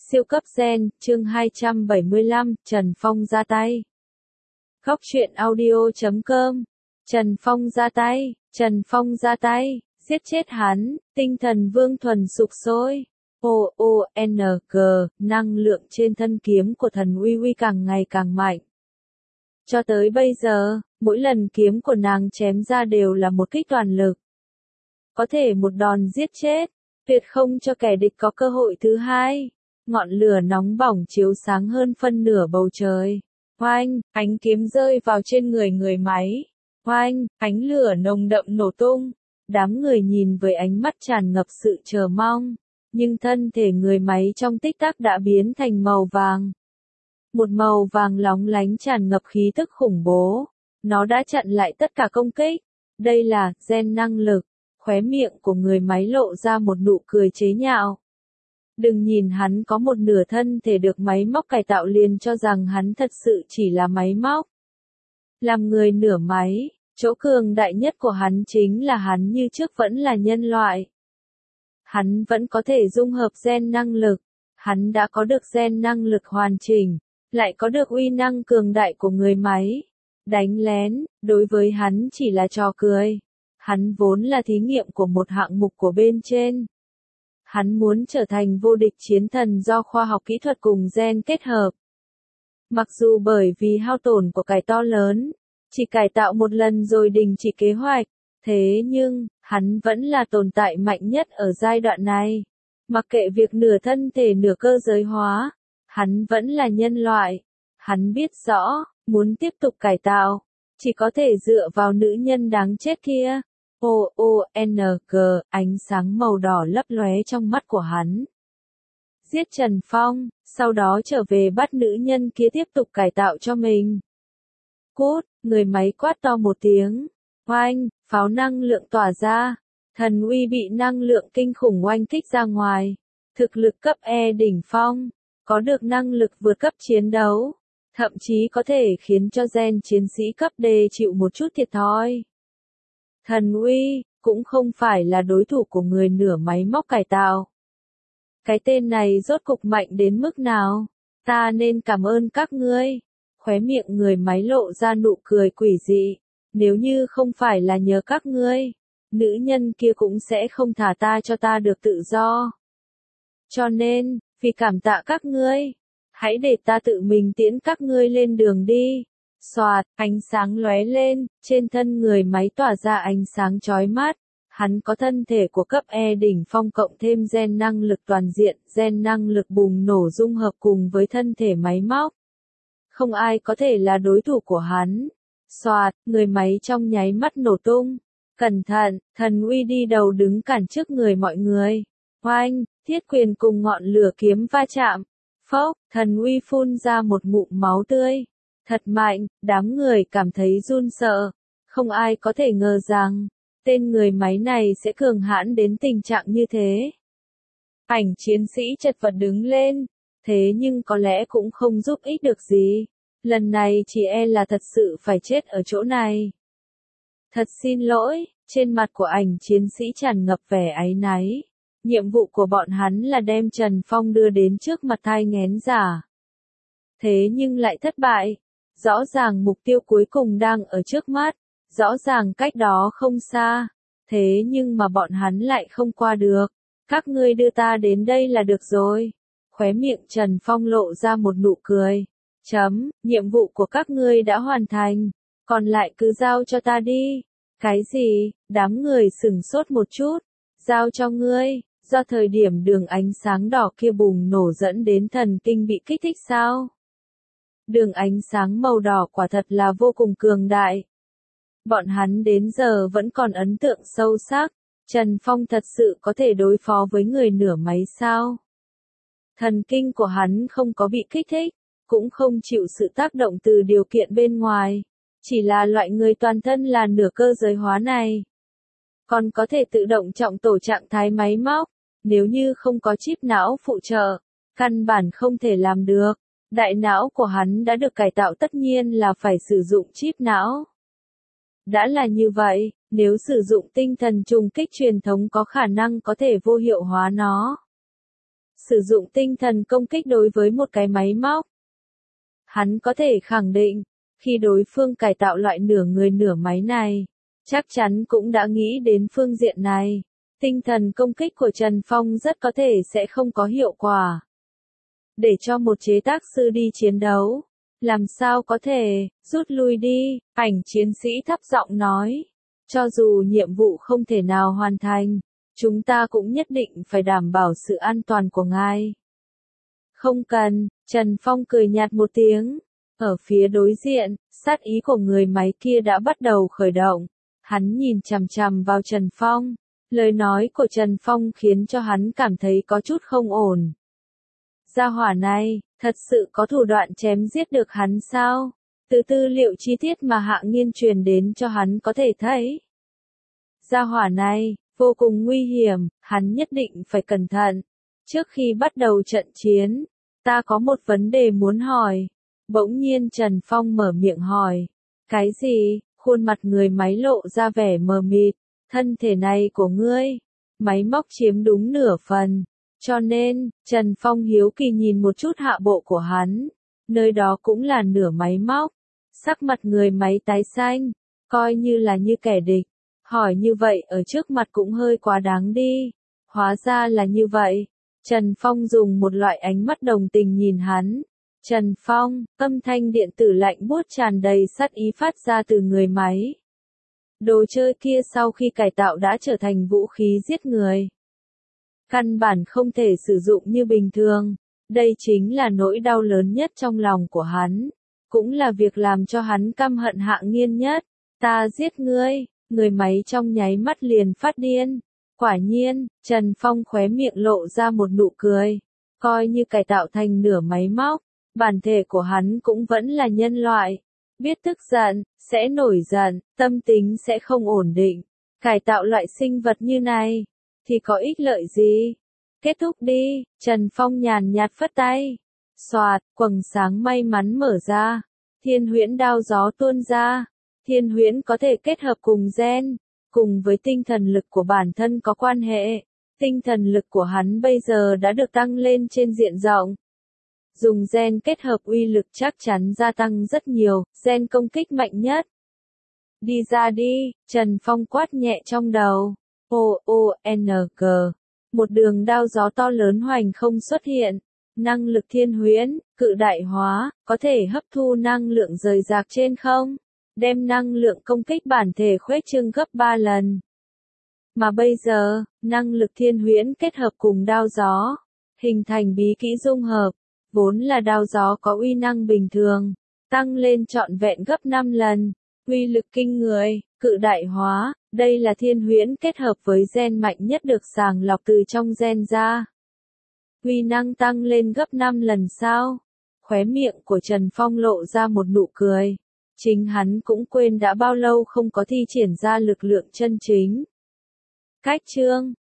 Siêu cấp gen, chương 275, Trần Phong ra tay. Góc truyện audio.com. Trần Phong ra tay, Trần Phong ra tay, giết chết hắn, tinh thần Vương Thuần sục sôi. OONG, năng lượng trên thân kiếm của thần uy uy càng ngày càng mạnh. Cho tới bây giờ, mỗi lần kiếm của nàng chém ra đều là một kích toàn lực. Có thể một đòn giết chết, tuyệt không cho kẻ địch có cơ hội thứ hai. Ngọn lửa nóng bỏng chiếu sáng hơn phân nửa bầu trời. Oanh, ánh kiếm rơi vào trên người máy. Oanh, ánh lửa nồng đậm nổ tung. Đám người nhìn với ánh mắt tràn ngập sự chờ mong. Nhưng thân thể người máy trong tích tắc đã biến thành màu vàng. Một màu vàng lóng lánh tràn ngập khí tức khủng bố. Nó đã chặn lại tất cả công kích. Đây là gen năng lực. Khóe miệng của người máy lộ ra một nụ cười chế nhạo. Đừng nhìn hắn có một nửa thân thể được máy móc cải tạo liền cho rằng hắn thật sự chỉ là máy móc. Làm người nửa máy, chỗ cường đại nhất của hắn chính là hắn như trước vẫn là nhân loại. Hắn vẫn có thể dung hợp gen năng lực, hắn đã có được gen năng lực hoàn chỉnh, lại có được uy năng cường đại của người máy. Đánh lén, đối với hắn chỉ là trò cười. Hắn vốn là thí nghiệm của một hạng mục của bên trên. Hắn muốn trở thành vô địch chiến thần do khoa học kỹ thuật cùng gen kết hợp. Mặc dù bởi vì hao tổn của cải to lớn, chỉ cải tạo một lần rồi đình chỉ kế hoạch, thế nhưng, hắn vẫn là tồn tại mạnh nhất ở giai đoạn này. Mặc kệ việc nửa thân thể nửa cơ giới hóa, hắn vẫn là nhân loại. Hắn biết rõ, muốn tiếp tục cải tạo, chỉ có thể dựa vào nữ nhân đáng chết kia. OONG, ánh sáng màu đỏ lấp lóe trong mắt của hắn. Giết Trần Phong, sau đó trở về bắt nữ nhân kia tiếp tục cải tạo cho mình. Cút, người máy quát to một tiếng. Oanh, pháo năng lượng tỏa ra. Thần uy bị năng lượng kinh khủng oanh kích ra ngoài. Thực lực cấp E đỉnh phong, có được năng lực vượt cấp chiến đấu. Thậm chí có thể khiến cho gen chiến sĩ cấp D chịu một chút thiệt thòi. Thần uy, cũng không phải là đối thủ của người nửa máy móc cải tạo. Cái tên này rốt cục mạnh đến mức nào? Ta nên cảm ơn các ngươi. Khóe miệng người máy lộ ra nụ cười quỷ dị. Nếu như không phải là nhờ các ngươi, nữ nhân kia cũng sẽ không thả ta cho ta được tự do. Cho nên, vì cảm tạ các ngươi, hãy để ta tự mình tiễn các ngươi lên đường đi. Xoạt, ánh sáng lóe lên, trên thân người máy tỏa ra ánh sáng chói mắt. Hắn có thân thể của cấp E đỉnh phong cộng thêm gen năng lực toàn diện, gen năng lực bùng nổ dung hợp cùng với thân thể máy móc. Không ai có thể là đối thủ của hắn. Xoạt, người máy trong nháy mắt nổ tung. Cẩn thận, thần uy đi đầu đứng cản trước người mọi người. Oanh, thiết quyền cùng ngọn lửa kiếm va chạm. Phốc, thần uy phun ra một ngụm máu tươi. Thật mạnh, đám người cảm thấy run sợ. Không ai có thể ngờ rằng, tên người máy này sẽ cường hãn đến tình trạng như thế. Ảnh chiến sĩ chật vật đứng lên, thế nhưng có lẽ cũng không giúp ích được gì. Lần này chỉ e là thật sự phải chết ở chỗ này. Thật xin lỗi, trên mặt của ảnh chiến sĩ tràn ngập vẻ áy náy. Nhiệm vụ của bọn hắn là đem Trần Phong đưa đến trước mặt thai nghén giả. Thế nhưng lại thất bại. Rõ ràng mục tiêu cuối cùng đang ở trước mắt, rõ ràng cách đó không xa, thế nhưng mà bọn hắn lại không qua được. Các ngươi đưa ta đến đây là được rồi. Khóe miệng Trần Phong lộ ra một nụ cười. Nhiệm vụ của các ngươi đã hoàn thành, còn lại cứ giao cho ta đi. Cái gì? Đám người sửng sốt một chút. Giao cho ngươi, do thời điểm đường ánh sáng đỏ kia bùng nổ dẫn đến thần kinh bị kích thích sao? Đường ánh sáng màu đỏ quả thật là vô cùng cường đại. Bọn hắn đến giờ vẫn còn ấn tượng sâu sắc. Trần Phong thật sự có thể đối phó với người nửa máy sao? Thần kinh của hắn không có bị kích thích, cũng không chịu sự tác động từ điều kiện bên ngoài. Chỉ là loại người toàn thân là nửa cơ giới hóa này. Còn có thể tự động trọng tổ trạng thái máy móc. Nếu như không có chip não phụ trợ, căn bản không thể làm được. Đại não của hắn đã được cải tạo tất nhiên là phải sử dụng chip não. Đã là như vậy, nếu sử dụng tinh thần trùng kích truyền thống có khả năng có thể vô hiệu hóa nó. sử dụng tinh thần công kích đối với một cái máy móc. Hắn có thể khẳng định, khi đối phương cải tạo loại nửa người nửa máy này, chắc chắn cũng đã nghĩ đến phương diện này. Tinh thần công kích của Trần Phong rất có thể sẽ không có hiệu quả. Để cho một chế tác sư đi chiến đấu, làm sao có thể, rút lui đi, ảnh chiến sĩ thấp giọng nói. Cho dù nhiệm vụ không thể nào hoàn thành, chúng ta cũng nhất định phải đảm bảo sự an toàn của ngài. Không cần, Trần Phong cười nhạt một tiếng. Ở phía đối diện, sát ý của người máy kia đã bắt đầu khởi động. Hắn nhìn chằm chằm vào Trần Phong. Lời nói của Trần Phong khiến cho hắn cảm thấy có chút không ổn. Gia hỏa này, thật sự có thủ đoạn chém giết được hắn sao? Từ tư liệu chi tiết mà Hạ Nghiên truyền đến cho hắn có thể thấy. Gia hỏa này, vô cùng nguy hiểm, hắn nhất định phải cẩn thận. Trước khi bắt đầu trận chiến, ta có một vấn đề muốn hỏi. Bỗng nhiên Trần Phong mở miệng hỏi. Cái gì? Khuôn mặt người máy lộ ra vẻ mờ mịt. Thân thể này của ngươi, máy móc chiếm đúng nửa phần. Cho nên, Trần Phong hiếu kỳ nhìn một chút hạ bộ của hắn. Nơi đó cũng là nửa máy móc. Sắc mặt người máy tái xanh, coi như là như kẻ địch. Hỏi như vậy ở trước mặt cũng hơi quá đáng đi. Hóa ra là như vậy. Trần Phong dùng một loại ánh mắt đồng tình nhìn hắn. Trần Phong, âm thanh điện tử lạnh buốt tràn đầy sát ý phát ra từ người máy. Đồ chơi kia sau khi cải tạo đã trở thành vũ khí giết người. Căn bản không thể sử dụng như bình thường. Đây chính là nỗi đau lớn nhất trong lòng của hắn. Cũng là việc làm cho hắn căm hận Hạ Nghiên nhất. Ta giết ngươi, người máy trong nháy mắt liền phát điên. Quả nhiên, Trần Phong khóe miệng lộ ra một nụ cười. Coi như cải tạo thành nửa máy móc, bản thể của hắn cũng vẫn là nhân loại. Biết tức giận, sẽ nổi giận, tâm tính sẽ không ổn định. Cải tạo loại sinh vật như này, thì có ích lợi gì? Kết thúc đi, Trần Phong nhàn nhạt phất tay. Xoạt, quầng sáng may mắn mở ra. Thiên huyễn đao gió tuôn ra. Thiên huyễn có thể kết hợp cùng gen, cùng với tinh thần lực của bản thân có quan hệ. Tinh thần lực của hắn bây giờ đã được tăng lên trên diện rộng. Dùng gen kết hợp uy lực chắc chắn gia tăng rất nhiều, gen công kích mạnh nhất. Đi ra đi, Trần Phong quát nhẹ trong đầu. O-O-N-G. Một đường đao gió to lớn hoành không xuất hiện. Năng lực thiên huyễn, cự đại hóa, có thể hấp thu năng lượng rời rạc trên không. Đem năng lượng công kích bản thể khuếch trương gấp 3 lần. Mà bây giờ, năng lực thiên huyễn kết hợp cùng đao gió, hình thành bí kỹ dung hợp. Vốn là đao gió có uy năng bình thường, tăng lên trọn vẹn gấp 5 lần. Uy lực kinh người, cự đại hóa, đây là thiên huyễn kết hợp với gen mạnh nhất được sàng lọc từ trong gen ra. Uy năng tăng lên gấp 5 lần sao? Khóe miệng của Trần Phong lộ ra một nụ cười. Chính hắn cũng quên đã bao lâu không có thi triển ra lực lượng chân chính. Cách chương